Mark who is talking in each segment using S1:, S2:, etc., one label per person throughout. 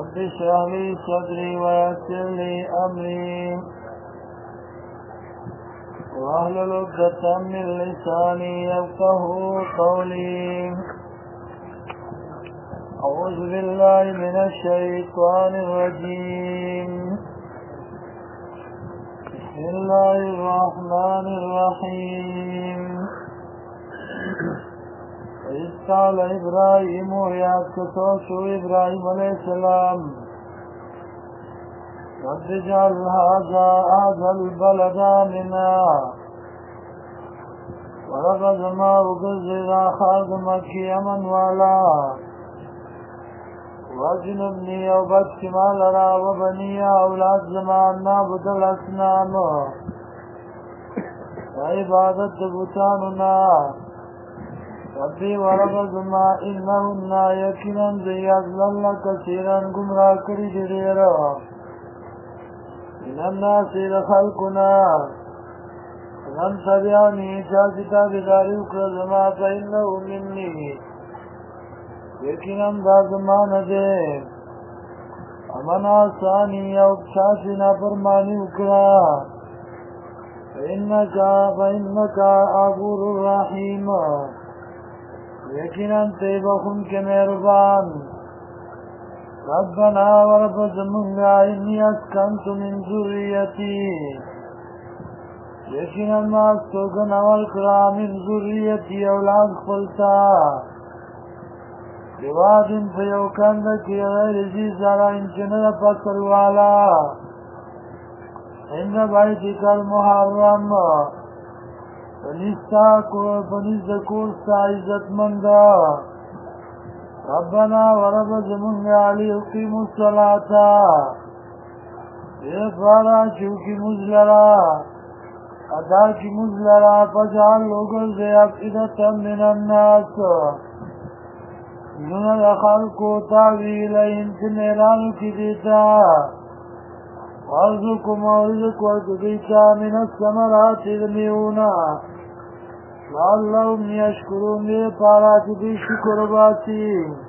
S1: رب اشرح لي صدري ويسر لي أمري واحلل عقدة من لساني يفقهوا قولي. أعوذ بالله من الشيطان الرجيم. بسم الله الرحمن الرحيم. إذ قال إبراهيم يا كتوشو إبراهيم عليه السلام رب اجعل هذا البلد آمنا ولقد ما أغزر أخاذ مكي من والا واجنبني وبت مالنا وبني أولاد زمان نعبد الأصنام وعبادة بطاننا ربي ورب ما إنهن يكنا زيادلن كثيرا گمراه کری دیرا من الناس لخلقنا من تبعني جازتا بداري وكرزما فإنه مني يكنا دازمان دے امن آسانی او شاسنا فرمانی وکرا فإنك غفور الرحيم یقیناً تیبخن کے مہربان. ربنا ورب زمنگا انی اسکنت من ذریتی یقیناً ما استوگن اول کرا من ذریتی اولاد خلطا جوادن فیوکند کی غیر زیزارا انچنر پسر والا ان بیتک المحرم فنیز کورستا عزت مندا. ربنا ورب زمنگا علی اقیم الصلاة ایفارا چوکی مزلرا ادا کی مزلرا فجعل لوگل دے افئدتا من الناس زنر خلقو تاویل انت نیرانو کی دیتا وارزقکم ورزق ورزقیتا من الثمرات دمیونا لعلهم یشکرون دے پارا چی شکر باتی.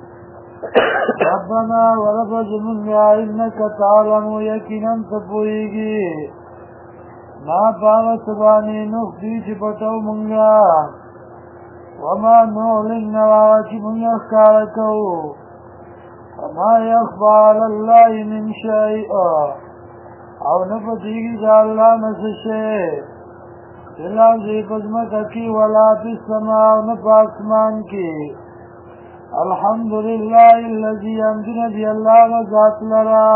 S1: ربنا ورب زمنگا انکا تعلم یقینا تپوئیگی ما پاوت سبانی نخفی چی پتو منگا وما نعلن نواوا چی منگا اخکارکو وما یخفى علی اللہ من شیء او نفتیگی جا اللہ نسشے تلا زی قسمت کی ولا فی السماء و نفا اسمان کی. الحمدللہ اللذی امدن بی اللہ غزات لرا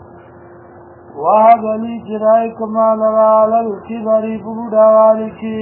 S1: وحب علی چرائی کمال را للکبری بوداوالی کی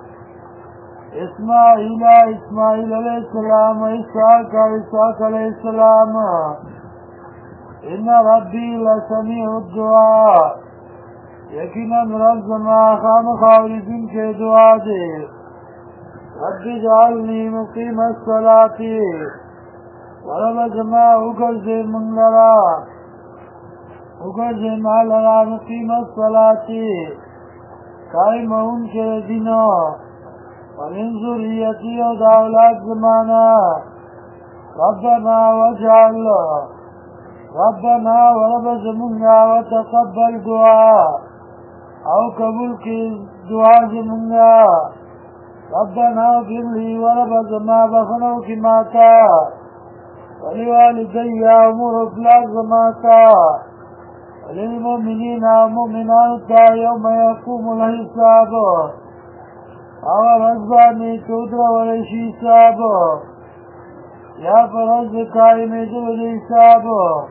S1: اسماعیل علیہ السلام اسحاق علیہ السلام ان ربی لسمیع الدعاء یقیناً رب زما خام خاوردین کے دعا دے. رب جعلنی مقیم الصلاة ورب زما اگر زی منگلرا اگر زی مالرا مقیم الصلاة قائم ان کے دینو ومن ذریتی و داولاد زمانا ربنا وجعل ربنا ورب زمنگا وتقبل دعا او قبول کی دعا زمنگا. ربنا اغفر لی ورب زما بخنو کی ماتا ولوالدی امور افلاق زماتا وللمؤمنین ومؤمنات یوم یقوم الحساب اور ازبانی چودر ورشی حساب یا پر از قائم دل حساب.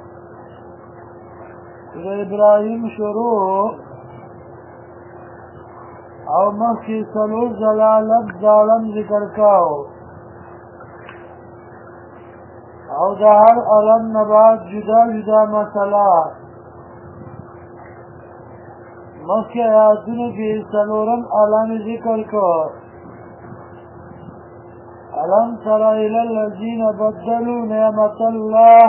S1: ابراہیم شروع او مخی سلو زلالت ظالم ذکر کاؤ او دا ہر علم نبات جدا جدا مسئلہ مخی آیاتون کی سلورم علم ذکر کو. ألم تر إلى الذين بدلوا نعمة الله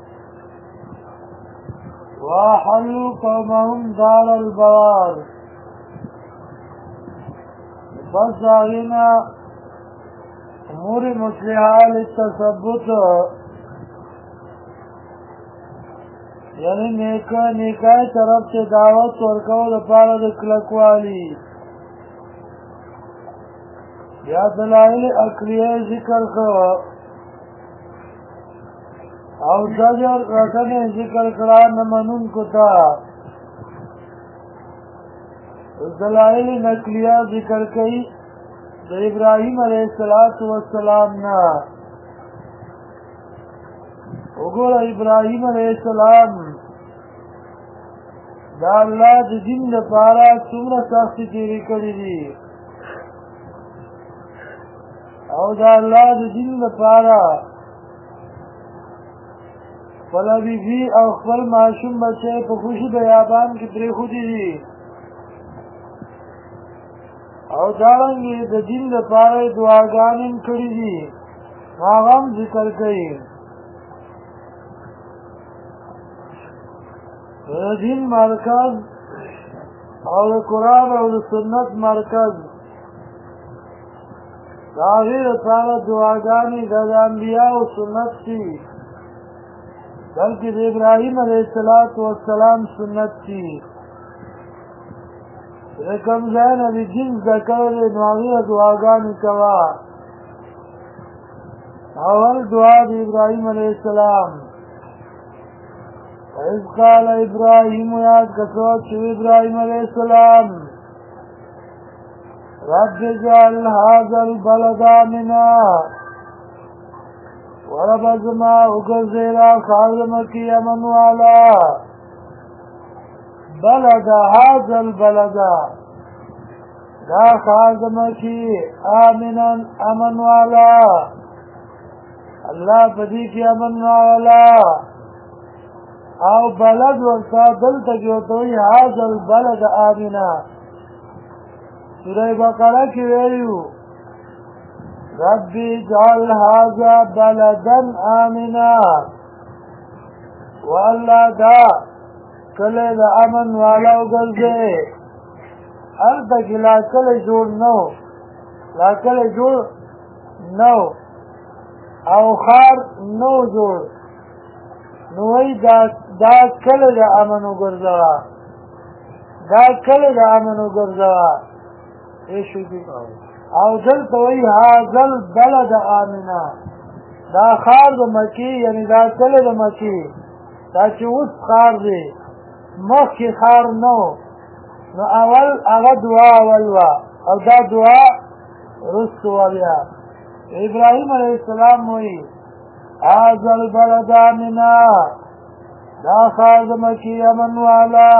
S1: وأحلوا قومهم دار البوار. بس داغینا امور مصلحة للتثبت یعنی نیکای طرف ته دعوت ورکول لپاره د کلکوالي. بیا دلایل عقلیه ذکر کړه او زجر رټنې ذکر کړه نه منونکو ته. دلایل نقلیه ذکر کړي د ابراهیم علیه السلام نه. وګوره ابراهیم علیه السلام د الله د دین لپاره څومره سختۍ تېرې کړې دي او د الله د دین لپاره خپل بیبي او خپل ماشوم بچی په خوشي بیابان کې پرېښودي دي او دارنګې د دین لپاره دعاګانې هم کړي دي. هغه هم ذکر کوي د دین مرکز او د قرآن او د سنت مرکز د هغې لپاره دعاګانې د انبیاءو سنت دي، بلکې د ابراهیم علیه السلام سنت دي. د کوم ځای نه د دین زده کړی نو هغې دعاګانې کوه. اول دعا د ابراهیم علیه السلام. وإذ قال إبراهيم یاد کسوت شو ابراهیم علیه السلام رب اجعل هذا البلد آمنا ورب زما وګرځئ را ښار زما کې امن والا. بلد هذا البلد دا ښار زما کې آمنا امن والا. الله په دې کې امن والا او بلد ورته دلته کې ورته وایي هذا البلد آمنا. سوره بقره کې ویلو رب اجعل هذا بلدا آمنا والله دا کلی د امن والا وګرځئ. هلته کې لا کلی جوړ نه او ښار نه جوړ نو وایي دا کلی د امن وګرځوه او دلته وایي هذا البلد آمنا. دا ښار د مکې یعنې دا کلی د مکې دا چې اوس ښار دی مخکې ښار نه نو اول هغه دعا اول وه او دا دعا وروستو وه. بیا ابراهیم علیه السلام وایي هذا البلد آمنا دا ښار د مکې امن والا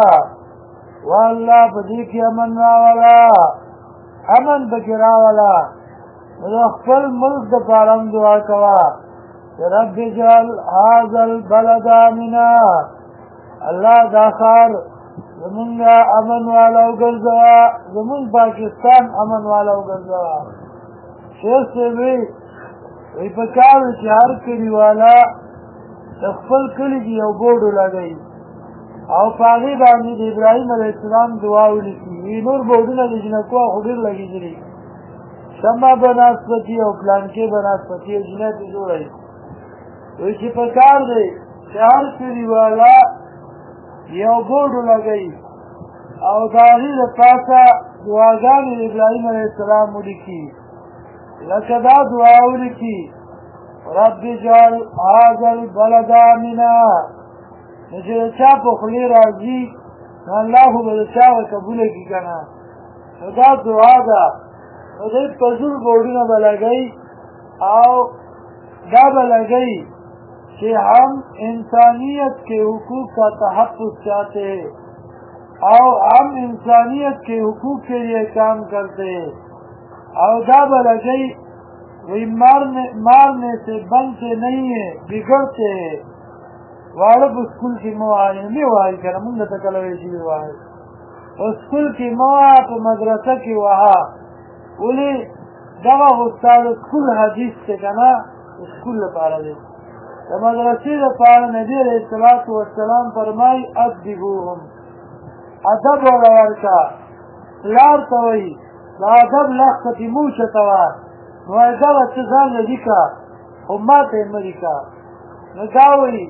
S1: والله په دې کې امن راوله امن پکې راوله. د خپل ملک دپاره هم دعا کوه چې رب اجعل هذا البلد آمنا. الله دا ښار زمونږ امن والا وګرځوه، زمونږ پاکستان امن والا وګرځوه. شیخ صاحب وی په کار دی چې هر کلي والا د خپل کلي کې یو بورډ ولګوي او په هغې باندې د ابراهیم علیه السلام دعا ولیکي. وی نور بورډونه د جنکو خو ډېر لګېدلي شمع به ناسپتي او پلانکې به ناسپتي او جنۍ پې جوړوي. وی چې په کار دی چې هر کلي والا یو بورډ ولګوي او د هغې د پاسه دعاګانې د ابراهیم علیه السلام ولیکي. لکه دا دعا ولیکي رب اجعل هذا البلد آمنا. نو چې د چا په خولې راځي نو الله خو به د چا به قبوله کړي که نه. نو دا دعا ده. نو دوی په زور بورډونه به لګوي او دا به لګوي کہ ہم انسانیت کے حقوق کا تحفظ چاہتے ہیں اور ہم انسانیت کے حقوق کے لیے کام کرتے ہیں اور دا بلگئی وہی مارنے سے بنتے نہیں ہیں بگڑتے ہیں. وارب اسکول کی موائل نہیں وائل کرنا منگا تکلویشی وائل اسکول کی موائل پا مدرسہ کی وہا اولی دغا استاد اسکول حدیث سے کنا اسکول لپارا دے مدرسې لپاره نبی علیه الصلاة والسلام فرمایي ادبوهم ادب وله ورکه. پلار ته وایي د ادب لښته کې مه اوچتوه نو وایي دغه څه ځان له لیکه خو ما ته یې مه لیکه. نو دا وایي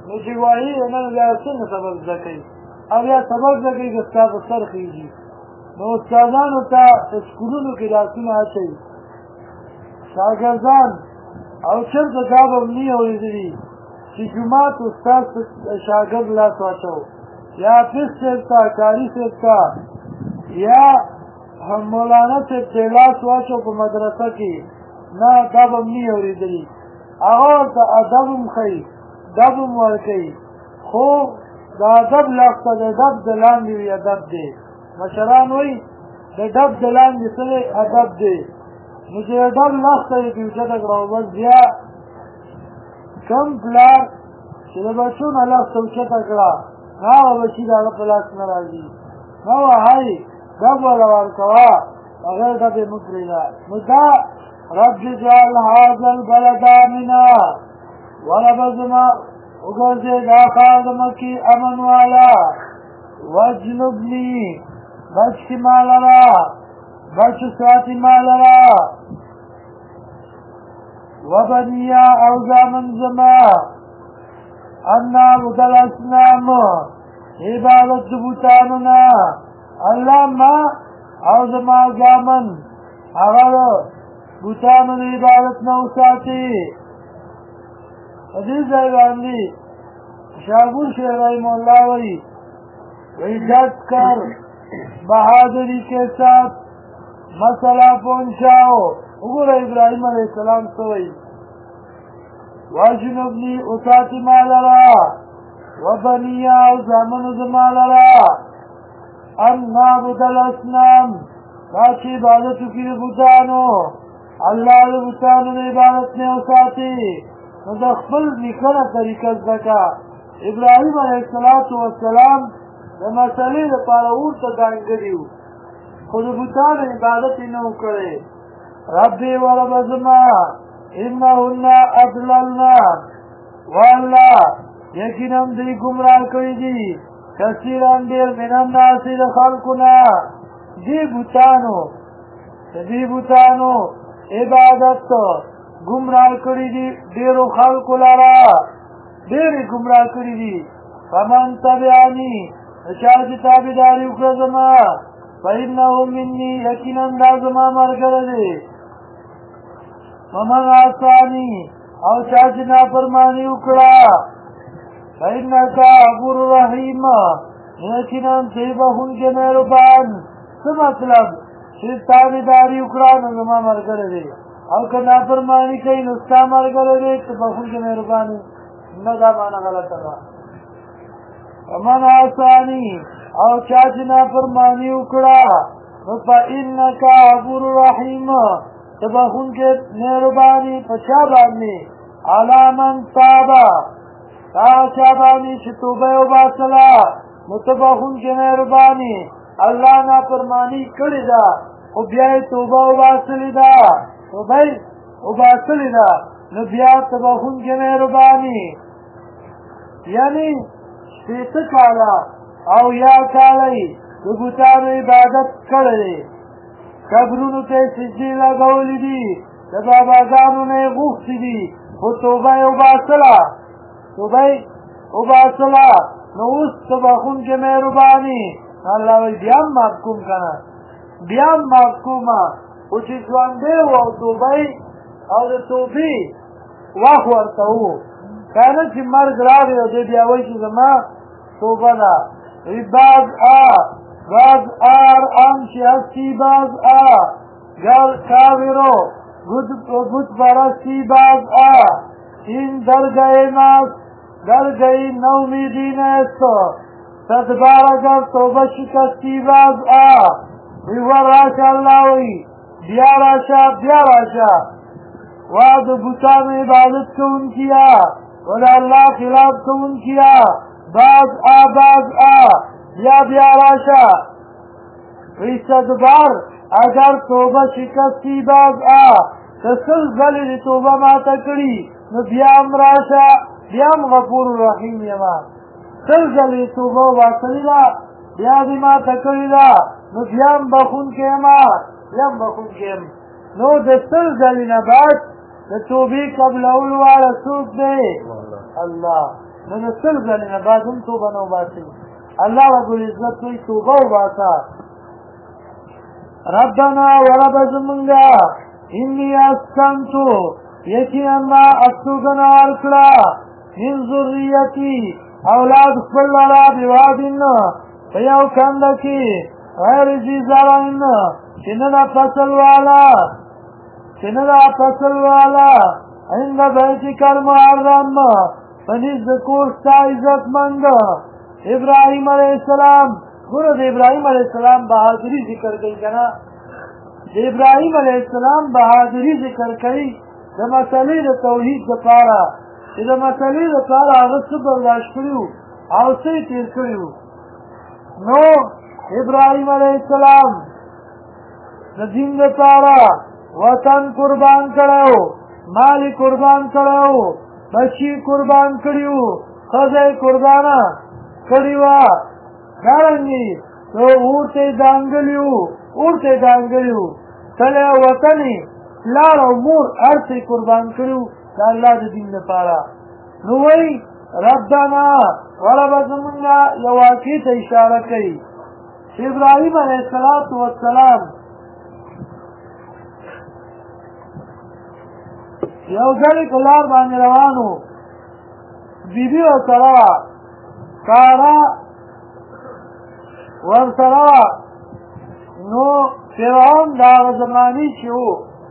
S1: نو چې وایي نن بیا څنګه سبق زده کوي او بیا سبق زده کوي که ستا په سر خېږي نو استادانو ته سکولونو کې لاسونه اچوي شاګردان او چېرته دا به هم نه اورېدلي چې جومات استاد شاګرد لاس واچو یا حافظ صاحب ته کاري صاحب ته یا مولانا صاحب ته لاس واچو په مدرسه کې نه دا به هم نه اورېدلي هغه ورته ادب هم ښایي ادب هم ورکوي خو د ادب لفظ د ډب د لاندې وي ادب دی مشران وایي د ډب د لاندې څه دی ادب دی نو چې د ډب لفظ ته یې اوچته کړه او بس بیا کم پلار چې د بچو نه لفظ اوچته کړه هغه بچي د هغه په لاس نه راځي نه وهئ ډب وله ورکوه هغه ډب یې مه پرېږده نو دا رب اجعل هذا البلد آمنا ورب زما وګرځې دا ښار د مکې امن والا واجنبني بچ کي ما لره بچ ساتي ما لره وبنیا او زامن زما ان نعبد الاصنام عبادت د بوتانو نه الله ما او زما زامن هغه بوتانو د عبادت نه وساتي په دې ځای باندې شاهپور شیخ رحمه الله وایي عزت کر بہادری کے ساتھ مسئلہ پہنچاؤ وګوره ابراهیم علیہ السلام څه وایي واجنبني اساتي ما لرا وبنیا او زامنو زما لرا ان نعبد الاصنام دا چې عبادت وکړي د بوتانو الله د بوتانو د عبادت نه وساتي نو د خپل لیکنه طریقه زده کړه ابراهیم علیه السلام د مسلې لپاره ورته ځانګړي وو خو د بوتانو عبادت یې نه و کړی ربي ورب زما انهن اضللنا والله یقینا دوی ګمراه کړي دي کثیرا ډېر من الناس د خلکو نه دې بوتانو عبادت گمراه کړي دي ډېرو خلکو لره ډېرې ګمراه کړي دي فمن تبعني چا چې تابعداري وکړه زما فإنه مني یقینا دا زما ملګری دی ومن عصاني او چا چې نافرماني وکړه فإنك غفور رحیم یقینا ته بخښونکی مهربان څه مطلب چې تابعداري وکړه نو زما ملګری دی او که نافرمانی کوي نو ستا ملګری دی که بخښونکی مهربان نه دا معنی غلطه ده ومن عصاني او چا چې نافرماني وکړه نو فإنک غفور رحیم ته بخښونکی مهرباني په چا باندې علی من تاب هغه چا باندې چې توبه یې وباسله نو ته بخښونکی مهرباني الله نافرماني کړې ده خو بیا یې توبه وباسلې ده وباسلې ده نو بیا ته بخښونکی مهرباني یعنی شپېته کاله او یا کاله یې د بوتانو عبادت کړی قبرونو ته یې سجدې لګولې دي د باباګانو نه یې غوښتي دي خو توبه یې وباسله نو اوس ته بخښونکی مهرباني الله وایي بیا هم معاف کوم که نه بیا هم معاف کومه خو چې ژوندی و او توبه او د توبې وخت ورته و که نه چې مرګ راغی او دی بیا وایي چې زما توبه ده باز آنچه هستی باز گر کافرو بت پرستی باز این درگاه ماست درگاه نومیدی نیست صدبار اگر توبه شکستی باز بیور راشا اللہ وی بیا راشا واد بوتان عبادت کون کیا ودا اللہ خلاف کون کیا باز بیا راشا وی صدبار اگر توبه شکستی باز تسل ظلی توبه ما تکڑی نو بیام راشا بیام غفور رحیم یما سل ظلی توبه و باسلی دا بیا دی ما تکڑی دا نو بیام بخون کیما نو دسل ظلی نبات توبی قبل اولوار سوک دے اللہ نو د سل ځلې نه بعد هم توبه نه وباسي الله رب العزت وایي توبه وباسه ربنا ورب زمونږه انی اسکنتو یقینا ما استوګنه ورکړه من ذریتي اولاد خپل لره بوادن په یو کنده کې غیر ذي زرعن چې نه ده فصل والا عند بیتک المحرم په نزد د کور ستا عزتمند ابراهیم علیه السلام ګوره د ابراهیم علیه السلام بهادري ذکر کوي که نه د ابراهیم علیه السلام بهادري ذکر کوي د مسلې د توحید دپاره چې د مسلې دپاره هغه څه برداشت کړي وو او څه یې تېر کړي وو نو ابراهیم علیه السلام د دین دپاره وطن قربان کړی وو مال قربان کړی وو بچي قربان کړي وو ښځه یې قربانه کړې وه دارنګې اور ته یې دانګلي وو کلی او وطن یې پلار او مور هر څه یې قربان کړي وو د الله د دین لپاره نو وایي ربنا وربه زمونږه یو واقعې ته اشاره کوي چې ابراهیم علیه السلام یو ځلې په لار باندې روان و بیبي ورسره وه ساره ورسره وه نو فرعون د هغه زمانې چې و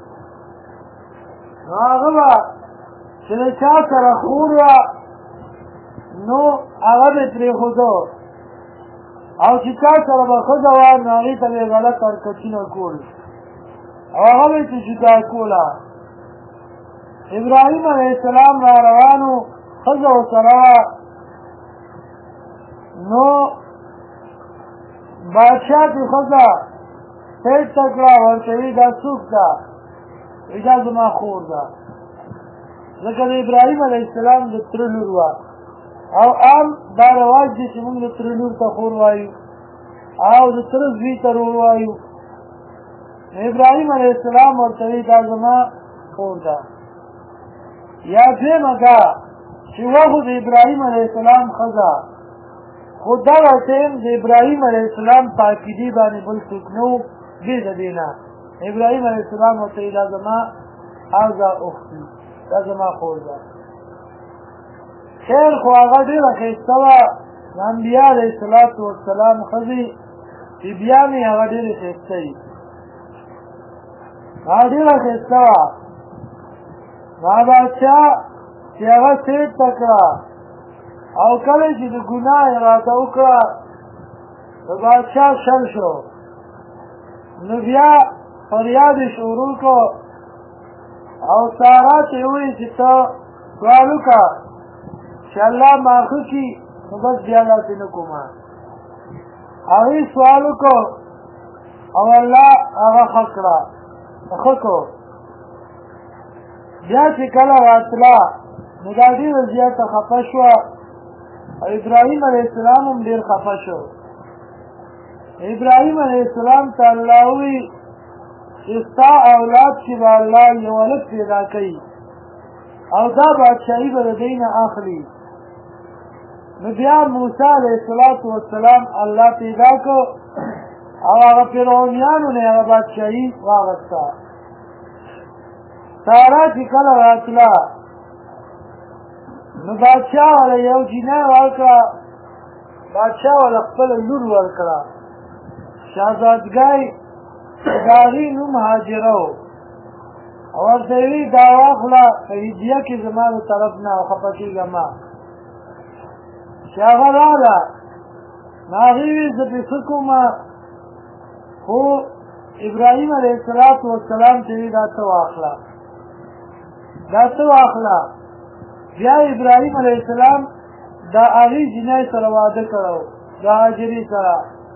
S1: نو هغه به چې د چا سره خور وه نو هغه به پرېښوده او چې چا سره به ښځه وه نو هغې ته به یې غلط حرکتونه کول او هغه به یې چې جدا کوله ابراهیم علیه السلام را روانو ښځه ورسره وه نو بادشاه چې ښځه پېټه کړه ورته وي دا څوک ده وایي دا زما خور ده ځکه د ابراهیم علیه السلام د تره لور وه او عام دا رواج دی چې موږ د تره لور ته خور وایو او د تره زوی ته ورور وایو ابراهیم علیه السلام ورته وي دا زما خور ده یا دویمه دا چې وه خو د ابراهیم علیه السلام ښځه خو دغه ټیم د ابراهیم علیه السلام په عقیدې باندې بل څوک نه و بې د دې نه ابراهیم علیه السلام ورته وایي دا زما هذا اختي دا زما خور ده خیر خو هغه ډېره ښایسته وه د انبیا علیه السلام ښځې بیبیانې هغه ډېرې ښایسته وي هغه ډېره ښایسته وه هغه بادشاه چې هغه سیټ ته کړه او کله چې د ګناه اراده وکړه د بادشاه شل شو نو بیا فریاد یې شروع کړو او ساره ته یې وویل چې ته سوال وکړه چې الله معافي کړي نو بس بیا داسې نه کومه هغې سوال وکړو او الله هغه ښه کړه ښه کړو بیا چې کله راتله نو دا ډېره زیاته خفه شوه او ابراهیم علیه السلام هم ډېر خفه شو ابراهیم علیه السلام ته الله ووایي چې ستا اولاد چې به الله یو هلک پیدا کوي او دا بادشاهي به د دوی نه اخلي نو بیا موسی علیه السلام الله پیدا کړ او هغه فرعونیانو نه هغه بادشاهي واغسته ساره چې کله راتله نو بادشاه والا یو جینۍ ورکړه بادشاه والا خپله لور ورکړه شهزادګۍ د هغې نوم هاجره و او ورته یې وایي دا واخله په هدیه کې زما د طرف نه او خفه کېږه مه چې هغه راغله نو هغې وایي زه پرې څه کومه خو ابراهیم علیه السلام ته وایي دا ته واخله بیا ابراهیم علیه السلام د هغې جینۍ سره واده کړی د هاجرې سره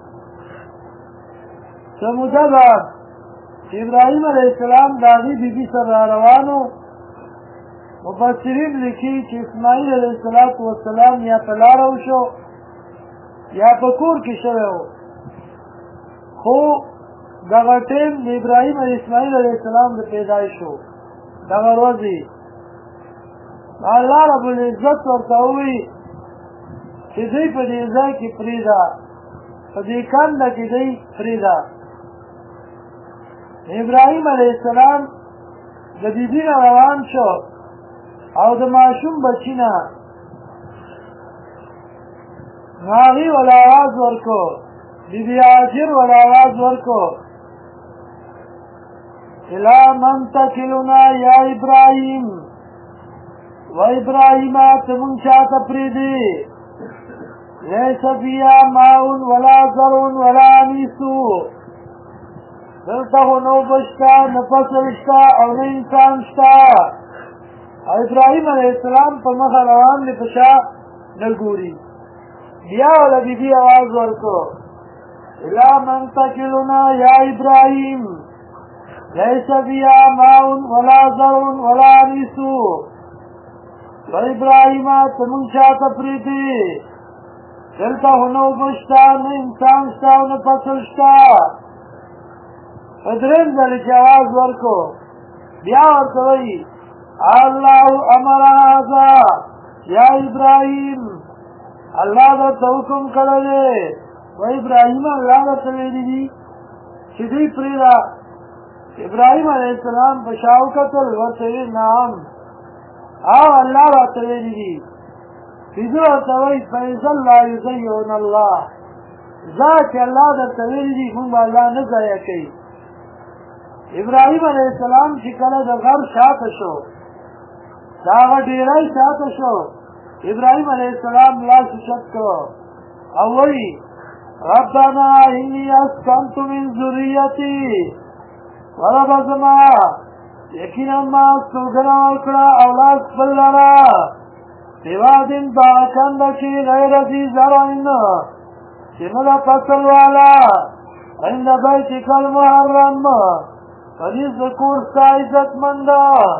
S1: څه موده بعد چې ابراهیم علیه السلام د هغې بیبي سره را روان و مفسرین لیکي چې اسماعیل علیه السلام یا په لاره وشو یا په کور کې شوی و خو دغه ټیم د ابراهیم اسماعیل علیه السلام د پیدایش و دغه ورځې الله رب العزت ورته ووایي چې دوی په دې ځای کې پرېږده، په دې کنده کې دوی پرېږده. ابراهیم علیه السلام د بیبي نه روان شو او د ماشوم بچي نه هغې ول اواز ورکو، بیبي هاجر ول اواز ورکو، الی من تکلنا یا ابراهیم، و ابراهیمه ته مونږ چاته پرېږدې، لیس فیها ماء ولا زرع ولا انیسو، دلته خو نه اوبه شته، نه فصل شته او نه انسان شته. او ابراهیم علیه السلام په مخه روان دی، په شا نه ګوري. بیا وله بیبي اواز ورکړو، الی من تکلنا یا ابراهیم لیس فیها ماء ولا زرع ولا انیسو، و ابراهیمه ته مونږ چاته پرېږدې، دلته خو نه اوبه شته، نه انسان شته او نه فصل شته. په درېیم ځلې چې اواز ورکړو بیا ورته وایي الله امر هذا یا ابراهیم، الله درته حکم کړی دی. و ابراهیم الله درته ویلي دي چې دوی پرېږده. ابراهیم علیه السلام په شا وکتل، ورته ویل نعم، او الله راته ویلي دي. پنځه ورته وایي فاذا لا یضیعون الله، ځه چې الله درته ویلي دي مونږ به الله نه ضایع کوي. ابراهیم علیه السلام چې کله د غر شاته شو، د هغه ډیری شاته شو، ابراهیم علیه السلام لاس اوچت کړو او وایي ربنا انی اسکنت من ذریتی، ربه زما یقینا ما استوګنه وکړه اولاد خپل لره بوادٍ په کنده کې غیر ذي زرع، چې نه ده فصل والا، عند بیتک المحرم، پدې د کور ستا عزتمنده.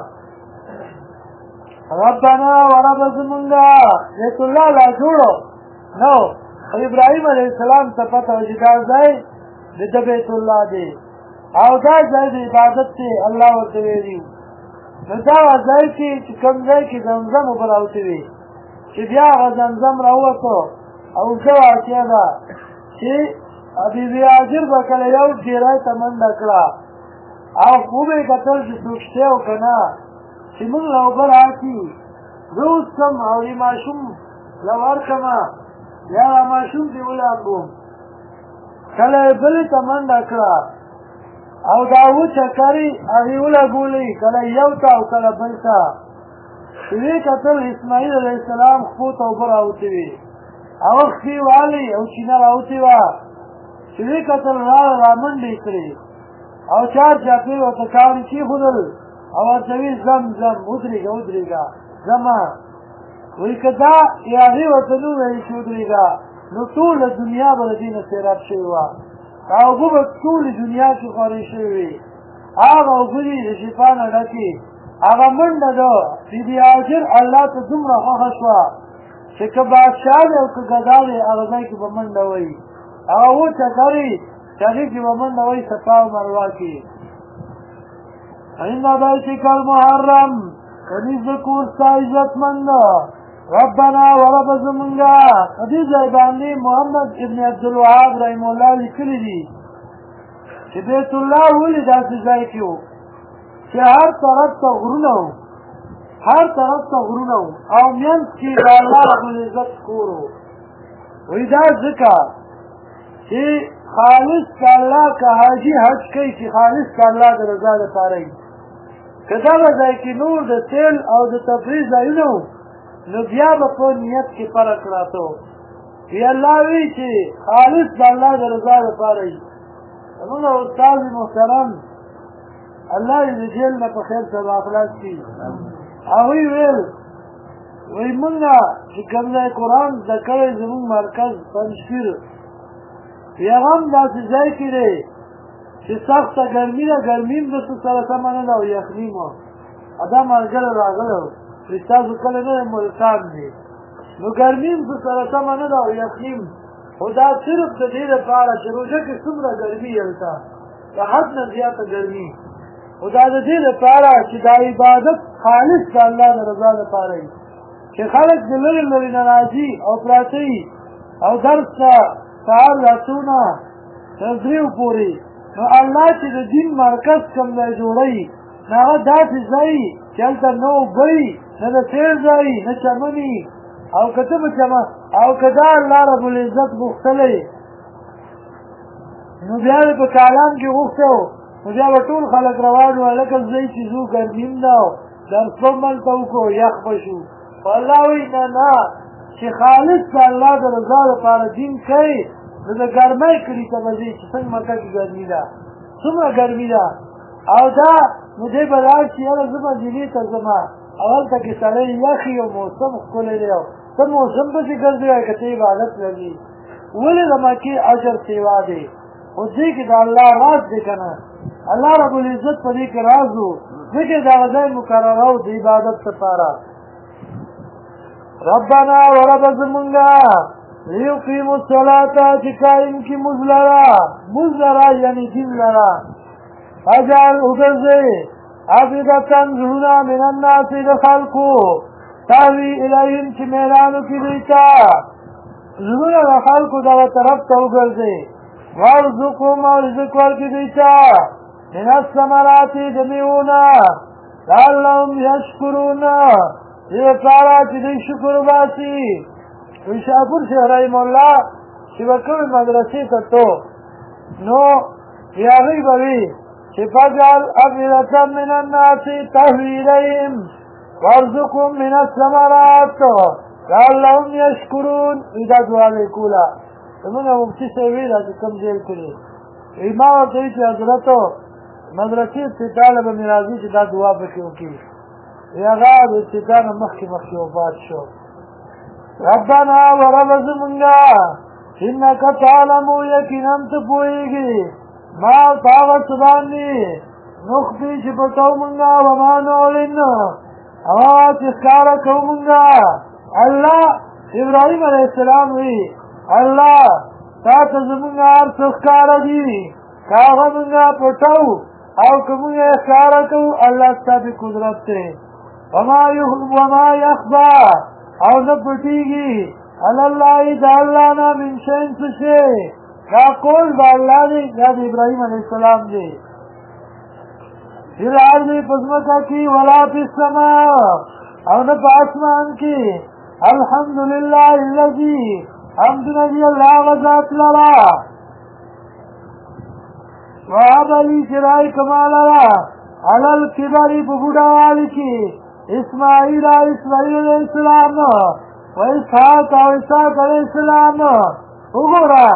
S1: ربنا ورب زمونږه بیت الله لا جوړو نو ابراهیم علیه السلام ته پته وه چې دا ځای د بیت الله دی او دا ځای د عبادت دی، الله ورته ویلي. نو دا ځای کې چې کوم ځای کې زمزم اوبه راوتې چې بیا هغه زمزم راووتو او ښه واقعه ده چې بیبي هاجر به کله یو ډیری ته منډه کړه او خوب یې کتل چې څوک شته او که نه، چې موږ له اوبه راکړي زه اوس څم او دې ماشوم له ورکړمه یا هغه ماشوم دې ولامبوم. کله یې بلې ته منډه کړه او دا وچه کري هغې ولګولې، کله یو ته او کله بل ته. چې ویې کتل اسماعیل علیه السلام خپو ته اوبه راوتې وې، هغه ښې والې او چینه راوتې وه. چې ویې کتل را منډې کړې او چار چاپېر ورته کاڼي کېښودل او ورته ویل ځم ځم ودرېږه ودرېږه ځمه. وایي که دا هغې ورته نه وویل چې ودرېږه نو ټوله دنیا به د دې نه سیراب شوې وه، دا اوبه به ټولې دنیا کې خورې شوې وې. هغه اوبه دي د شفا نه ډکې. هغه منډه ده بیبي هاجر الله ته دومره خوښه شوه چې که بادشاه دی او که ګدا دی هغه ځای کې به منډه وایي. هغه وچه کري چې هغې کې به منډه وایي صفا او مروه کې. عند بیتک المحرم، کنیز د کور ستا عزتمنده. ربنا ورب زمونږه. په دې ځای باندې محمد ابن عبدالوهاب رحم الله لیکلي دي چې بیت الله ولې داسې ځای کې و چې هر طرف ته غرونه و، هر طرف ته غرونه و او منځ کې د الله ربالعزت کور و. وایي دا ځکه چې خالص که الله که حاجي حج کوي چې خالص که الله د رضا دپاره وي. که دغه ځای کې نور د تیل او د تفریح ځایونه و نو بیا به په نیت کې فرق راته و. وی الله وی چې خالص د الله د رضا دپاره وي. زمونږ استاد محترم الله یې د جیل نه په خیر سره خلاص کړي، هغوی ویل وایي مونږه چې کوم ځای قرآن زده کړی زمونږ مرکز پنجپیر وي هغه هم داسې ځای کې دی چې سخته ګرمي ده، ګرمي هم دسته سره سمه نه ده او یخني مو دا ملګری راغلی و چې ستاسو کله نه ملتان دی نو ګرمي هم سره سمه نه ده او یخني هم، خو دا صرف د دې لپاره چې روژه کې څومره ګرمي هلته د حد نه زیاته ګرمي، خو دا د دې لپاره چې دا عبادت خالص د الله د رضا لپاره وي. چې خلک د لرې لرې نه راځي او پراته وي او درس ته سهار راتونه تر 3 پورې، نو الله چې د دین مرکز کوم ځای جوړوي نو هغه داسې ځای چې هلته نه اوبه وي نه د تېر ځای نه چمن وي او که ته به او که دا الله ربالعزت غوښتلی نو بیا یې په کالام کې غوښتی و نو بیا به ټول خلک روان وو هلکه ځئ چې ځو ګرمیم ده درس به ملته وکړو یخ به شو. خو الله وایي نه نه چې خالص د الله د رضا لپاره دین کوي نو د ګرمۍ کلي ته به ځئ چې څنګه مکه کې ګرمي ده څومره ګرمي ده او دا نو دی به لاړ شي یاره زه مدینې ته ځمه او هلته کې سړی یخي او موسم ښکلی دی او ته موسم پسې ګرځې وایې که ته عبادت لري ولې د مکې اجر سیوا دی خو دې کې د الله راز دی که نه الله ربالعزت په دې کې راز و ځکه د هغه ځای مقرره و د عبادت لپاره. ربنا ورب زمونږه لیقیمو الصلاة چې قایم کړي مونځ لره یعنې دین لره اجعل وګرځئ افئدة زړونه من الناس د خلکو تهوي الیهم چې میلان وکړي دوی ته زړونه د خلکو دغه طرف ته وګرځئ وارزقهم او رزق ورکړي دوی ته من الثمرات د میوونه لعلهم یشکرون دې لپاره چې دوی شکر وباسي. شاپور شیخ رحم الله چې به کومې مدرسې ته تو نو هغوی به وي چې فجعل افئدة من الناس تهوي الیهم وارزقهم من الثمرات لعلهم یشکرون. دا دعا به یې کوله زمونږ مفتي صاحب ویل چې کوم ځای کړي ما ورته وایي چې حضرتو مدرسې افتتاح له به مې راځي چې دا دعا پکې وکړي هغه د افتتاح نه مخکې وفات شو. ربنا ورب زمونږه انک تعلم یقینا ته پوهېږي ما په هغه څه باندې نخفي چې پټوو مونږه وما نعلن هغه چې ښکاره کوو مونږه. الله ابراهیم علیه السلام وی الله تا ته زمونږ هر څه ښکاره دي که هغه مونږه پټوو او که مونږ یې ښکاره کوو الله ستا د قدرت دی. وما یخفا او نه پټېږي علی الله د الله نه من شیء څه شی دا قول د الله دی یا د ابراهیم علیه السلام دی. فی الارض په ځمکه کې ولا فی السماء او نه په اسمان کې الحمدلله الذي حمدنا دی الله هغه ذات لره وهب لي چې راکړه لره علی الکبر په بوډاوالي کې اسماعیل علیه السلام و اسحاق علیه السلام. وګوره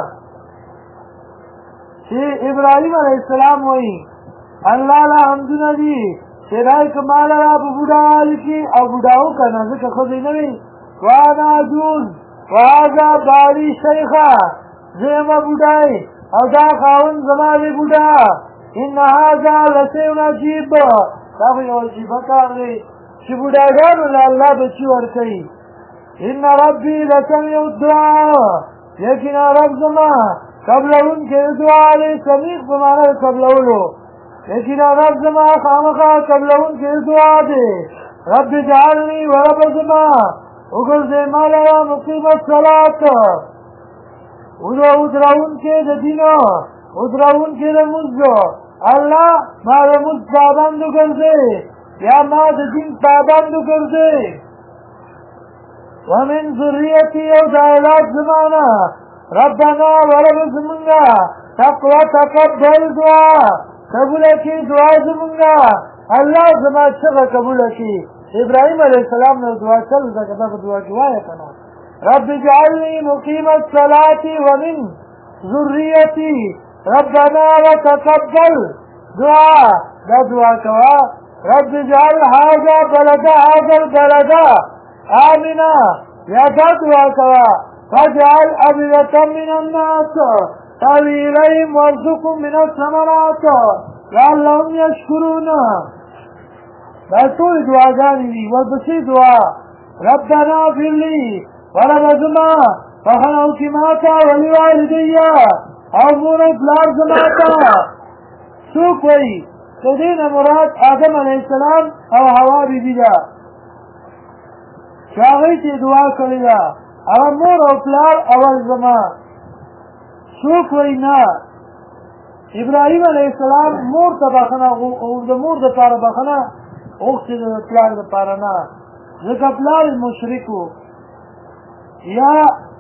S1: چې ابراهیم علیه السلام وایي الله له حمدونه دي چې راکړه ما لره په بوډاوالي کې او بوډاو که نه ځکه ښځې نه وي وانا عجوز وهذا باري شیخه زه یمه بوډای او دا خاوند زما دی بوډا ان هذا لشیء عجیب دا خو یو عجیبه کار دی چې بوډاګانو له الله بچي ورکوي. ان ربي لسمیع الدعاء یقینا رب زما قبلونکی دعا دی سمیع په معنی د قبلولو یقینا رب زما خامخا قبلونکی دعا دی. رب اجعلني ورب زما وګرځئ ما لره مقیم الصلاة ودرونکی د دینه ودرونکی د لمونځ الله ما د لمونځ پابند وګرځئ یا ما د دین پابند وګرځئ. ومن ذریتی او د اولاد زمانه ربنا ورب زمونږه تقوی تقبل دعا قبوله کړي دعا زمونږه الله زما څخه قبوله کړي. ابراهیم علیه السلام نه دعا چل ځکه دا دعا کې وایه که نه رب اجعلني مقیم الصلاة ومن ذریتی ربنا وتقبل دعا دا دعا کوه رب اجعل هذا البلد آمنا یا دا دعا کوه فاجعل افئدة من الناس تهوي الیهم وارزقهم من الثمرات لعلهم یشکرون. دا ټول دعاګانې دي. ورپسې دعا ربنا اغفر لي ورب زما بخښنه وکړي ما ته ولوالدي او مور او پلار زما ته. څوک وایي د دې نه مراد آدم علیه السلام او حوا بیبي ده چې هغوی ته دعا کړې ده هغه مور او پلار اول زما څوک وایي نه ابراهیم علیه السلام مور ته بخښنه د مور دپاره بخښنه غوښتې ده د پلار دپاره نه ځکه پلار مشرک و یا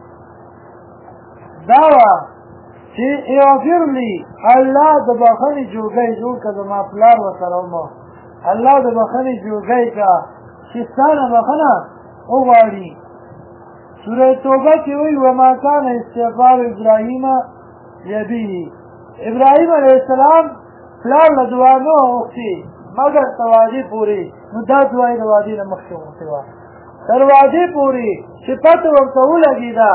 S1: دا وه چې اغفر لي الله د بخښنې جوګی جوړ کړه زما پلار ورسره ومه الله د بخښنې جوګی کړه چې ستا نه بخښنه وغواړي سوره توبه کې وایي وما کان استغفار ابراهیم لابیه ابراهیم علیه السلام پلار له دعا نه وغوښتې مګر تر وعدې پورې نو دا دعا یې د وعدې نه مخکې وغوښتې وه تر وعدې پورې چې پته ورته ولګېده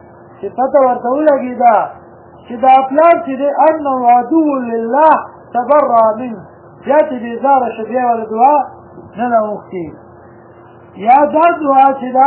S1: چې دا پلار چې دی انه عدو لله تبرأ منه بیا چې بېزاره شه بیا ورته دعا نه ده وغوښتې یا دا دعا چې ده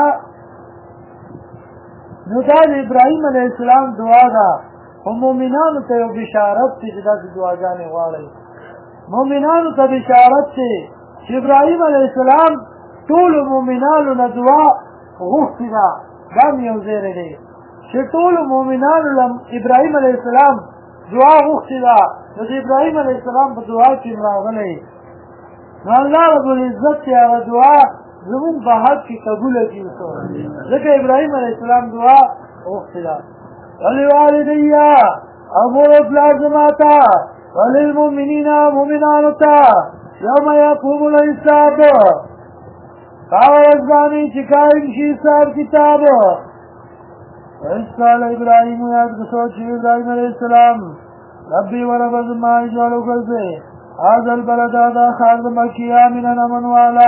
S1: نو دا د ابراهیم علیه السلام دعا ده خو مؤمنانو ته یو بشارت دی چې داسې دعاګانې غواړئ مؤمنانو ته بشارت دی چې ابراهیم علیه السلام ټولو مؤمنانو نه دعا غوښتې ده دا هم یو زیری دی چې ټولو مؤمنانو له ابراهیم علیه السلام دعا غوښتې ده نو د ابراهیم علیه السلام په دعا کې راغلی نو الله رب العزت چې هغه دعا زمونږ په حق کې قبوله کړي ځکه ابراهیم علیه السلام دعا غوښتې ده ولوالدي او مور او پلار زما ته وللمؤمنین مؤمنانو ته یوم یقوم الحساب هغه ورځ باندې چې قایم شي حساب کتاب وإذ قال ابراهیم یاد کړه چې ابراهیم علیه السلام ربي ورب زما اجعلوا ګرځې هذا البلد دا ښار د مکې آمنا امن والا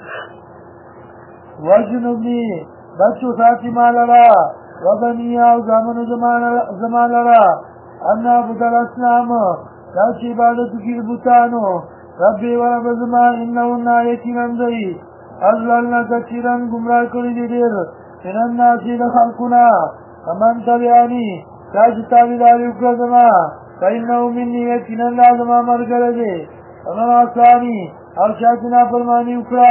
S1: وجنبني بچو ساتي ما لرا وبني او زامنو زما لرا ان عبد الاسلام دا چې عبادت کوي بوتانو ربي ورب زما انهن یقینا دی اضللنا کثیرا گمراه کړي دي ډېر من الناس د خلقنا فمن تبعني دا چې تابعداري وکړه زما فإنه مني یقینا الله زما ملګری دی ومن عصاني او چا چې نافرماني وکړه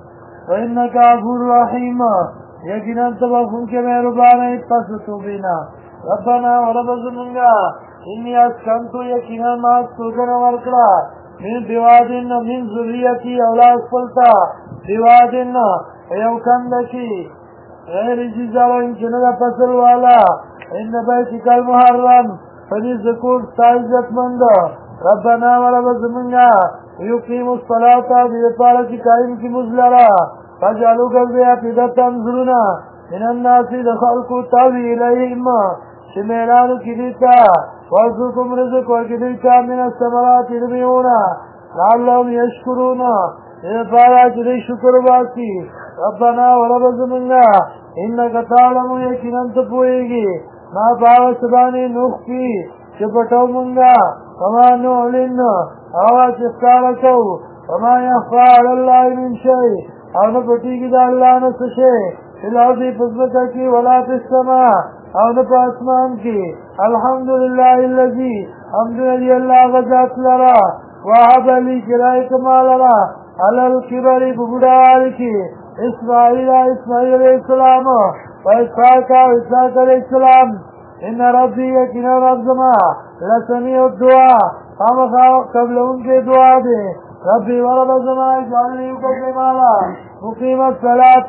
S1: فإنك غفور رحیم یقینا ته بخښونکی مهربانه یې پس د توبې نه ربنا ورب زمونږه انی اسکنتو یقینا ما سوګنه ورکړه من بوادن من ذریتی اولاد خپلته بوادن یو کنده کې غیر جزارن چې نه ده فصل والا ان بیتک المحرم فدې زکور ستا عزتمند ربنا ورب زمونږه یقیموا الصلاة دې دپاره چې قایم کړي مونځ لره فجعلوا ګرځئ افئدة زړونه من الناس د خلقو تهوي الیهم چې میلانو کړي دوی ته وارزقهم رزق ورکړي دوی ته من الثمرات د میوونه لعلهم یشکرون دې دپاره چې دوی شکر وباسي ربنا ورب زمونږه انک تعلم یقینا ته پوهېږي ما په هغه څه باندې نخفي چې پټو مونږه وما نعلن هغه چې ښکاره کوو وما یخفى علی الله من شیء او نه پټېږي د الله نه څه شی فی الارض په ځمکه کې ولا فی السماء او نه په اسمان کې الحمدلله الذي حمدونه دي الله هغه ذات لره وهب لي چې راکړه ما لره علی الکبر په بوډاوالي کې اسماعیل علیه السلام واسحاق علیه السلام ان ربي یقینا رب زما لسمیع الدعا خامخا قبلونکې دعا دی ربي ورب زما اجعلني وکړئ مالا مقیم الصلاة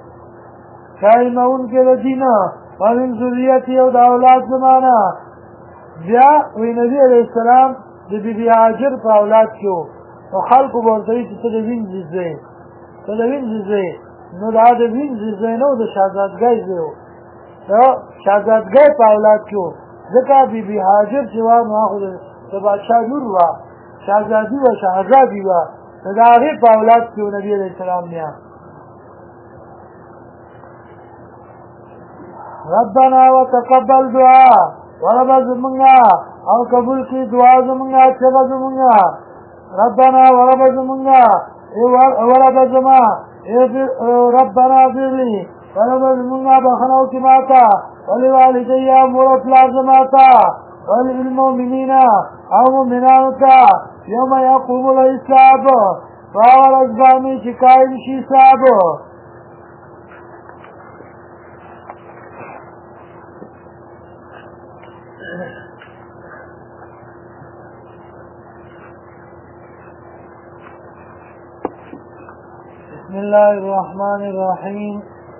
S1: قائمونکې د دین ومن ذریتي او د اولاد زمانه بیا وی نبي علیه السلام د بیبي هاجر په اولاد کې و نو خلکو به ورته وایي چې ته د وینځې ځای ته د وینځې ځای نو دا د وینځې ځای نه و د شهزادګۍ ځای و د شهزادګۍ په اولاد کې و ځکه بیبي هاجر چې وه نو هغه د بادشاه لور وه شهزادي وه شهزادي وه نو د هغې په اولاد کې و نبي علیه السلام بیا ربنا وتقبل دعا ورب زمونږه او قبول کړي دعا زمونږه چغه زمونږه ربنا ورب زمونږه ورب زما ربنا اغفر لي ورب زمونږه بخښنه وکړي ما ته ولوالدي مور او پلار زما ته وللمؤمنین او مؤمنانو ته یوم یقوم الحساب په هغه ورځ باندې چې قایم شي حساب بسم الله الرحمن الرحيم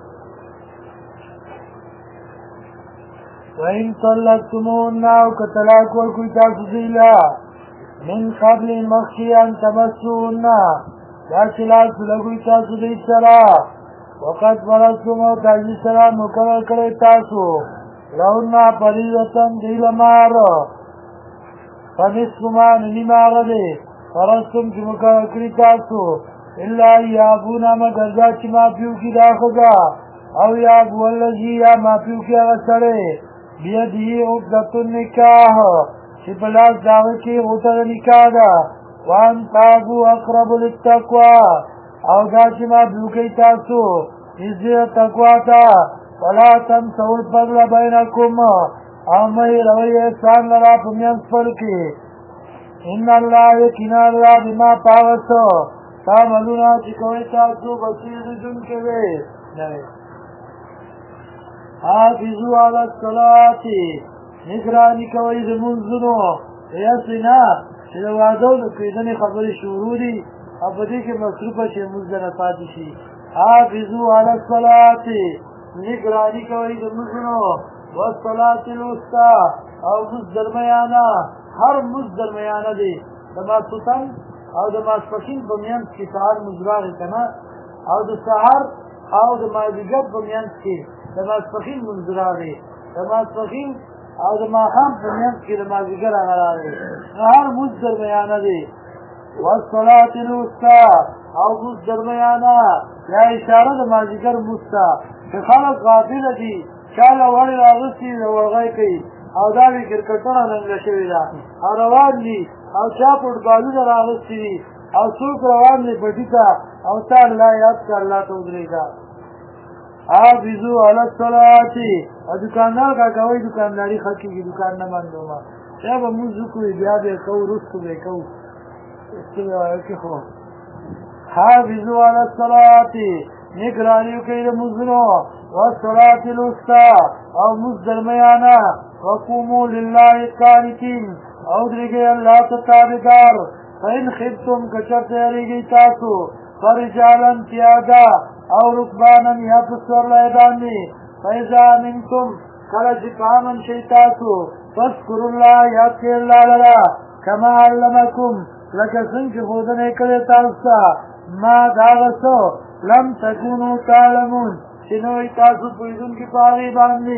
S1: وإن طلقتموهن أو كطلاق ورکوي تاسو دیلا من قبل مخکې ان تمسوهن دا چې لاس لګوي تاسو دی سره وقد فرضتم او تاسو سره مقرر کړی تاسو لهن فریضة دی لمار فنصف ما نیمه هغه دی فرضتم چې مقرر کړي تاسو الا یابونا مگر دا چې معافي وکړي دا ښځه او یابو الذي یا معافي وکړي هغه سړی بیده عقدة النکاح چې په لاس د هغه کې غوټه د نکاح ده وان تابو اقرب للتقوی او دا چې معافي وکړئ تاسو نږدې تقوا ته ولا تنسوا الفضل بینکم او مه هېروئ احسان لره په منځ خپل کې ان الله یقینا الله بما په هغه څه تعملونه چې کوئ تاسو بصیر لیدونکی دی حافظوا علی الصلاة نگرانی کوئ د لمونځونو هسې نه چې د واده او د کېدنې خبرې شروع دي او په دې کې مصروفه چې لمونځ نه پاتې شي حافظوا علی الصلاة نگرانی کوئ د لمونځونو والصلاة الوسطی او لمونځ درمیانه هر لمونځ درمیانه دی د ماسخوتن او د ماسپښین په منځ کې سهار لمونځ راغی که نه او د سهار او د مازدیګر په منځ کې د ماسپښین لمونځ راغی د ماسپښین او د ماښام په منځ کې د مازدیګر هغه راغی نو هر لمونځ درمیانه دی والصلاة الوسطی او لمونځ درمیانه یا اشاره د مازدیګر لمونځ ته چې خلک غافله دي چا له وړې راغوستي د ورغی کوي او دا وي کرکټونه ننګله شوې ده او روان دي او چا فوټبالونه راغوستي دي او څوک روان دی پټي ته او تا الله یاد کړه الله ته ودرېږه حافظوا علی الصلاة او دکاندار کا کوي دکانداري ښه کېږي دکان نه بندومه بیا به مونځ وکړو بیا به یې کوو وروستو به یې کوو خو حافظوا علی الصلاة نگرانی وکړئ د لمونځونو والصلاة الوسطی او لمونځ درمیانه وقوموا لله قانتین او درېږئ الله ته تابعدار فإن خفتم که چېرته یېرېږئ تاسو فرجالا پیاده او رکبانا یا په سورلی باندې فإذا منتم کله چې په امن شئ تاسو فاذکروا الله یاد کړئ الله لره کما علمکم لکه څنګه چې ښودنه یې کړې تاسو ته ما د هغه څه لم تکونوا تعلمون چې نه وئ تاسو پوهېدونکي په هغې باندې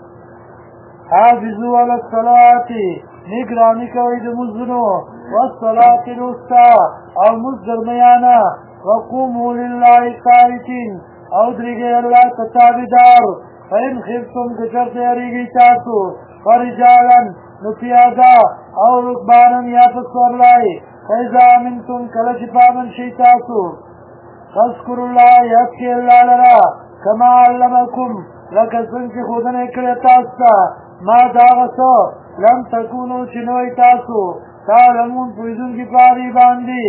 S1: حافظوا علی الصلاة نگرانی کوئ د لمونځونو والصلاة الوسطی او لمونځ درمیانه وقوموا لله قانتین او درېږئ الله ته تابعدار فإن خفتم که چېرته یېرېږئ تاسو فرجالا نو پیاده او رکبانا یا په سورلی فإذا منتم کله چې په امن شئ تاسو فاذکروا الله یاد کړئ الله لره کما علمکم لکه څنګه چې ښودنه یې کړې تاسو ته ما د هغه څه لم تکونو چې نه وئ تاسو تعلمون پوهېدونکي په هغې باندې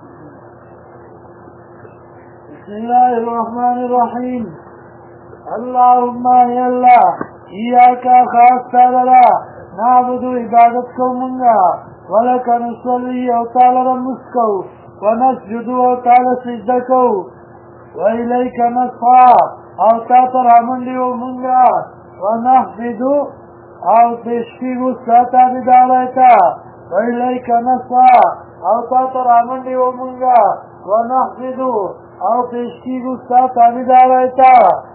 S1: بسم الله الرحمن الرحیم اللهم ای الله ایاکا خاص تا لره نعبدو عبادت کوو مونږه ولک نصلي او تا لره لمونځ کوو ونسجدو او تا له سجده کوو وإلیک نسعی او تا ته رامنډېږو مونږه ونحفظو او پېشکېږو ستا تابعدارۍ ته وإلیک نسعی او تا ته رامنډېږو مونږه ونحفظو او پېشکېږو ستا تابعدارۍ ته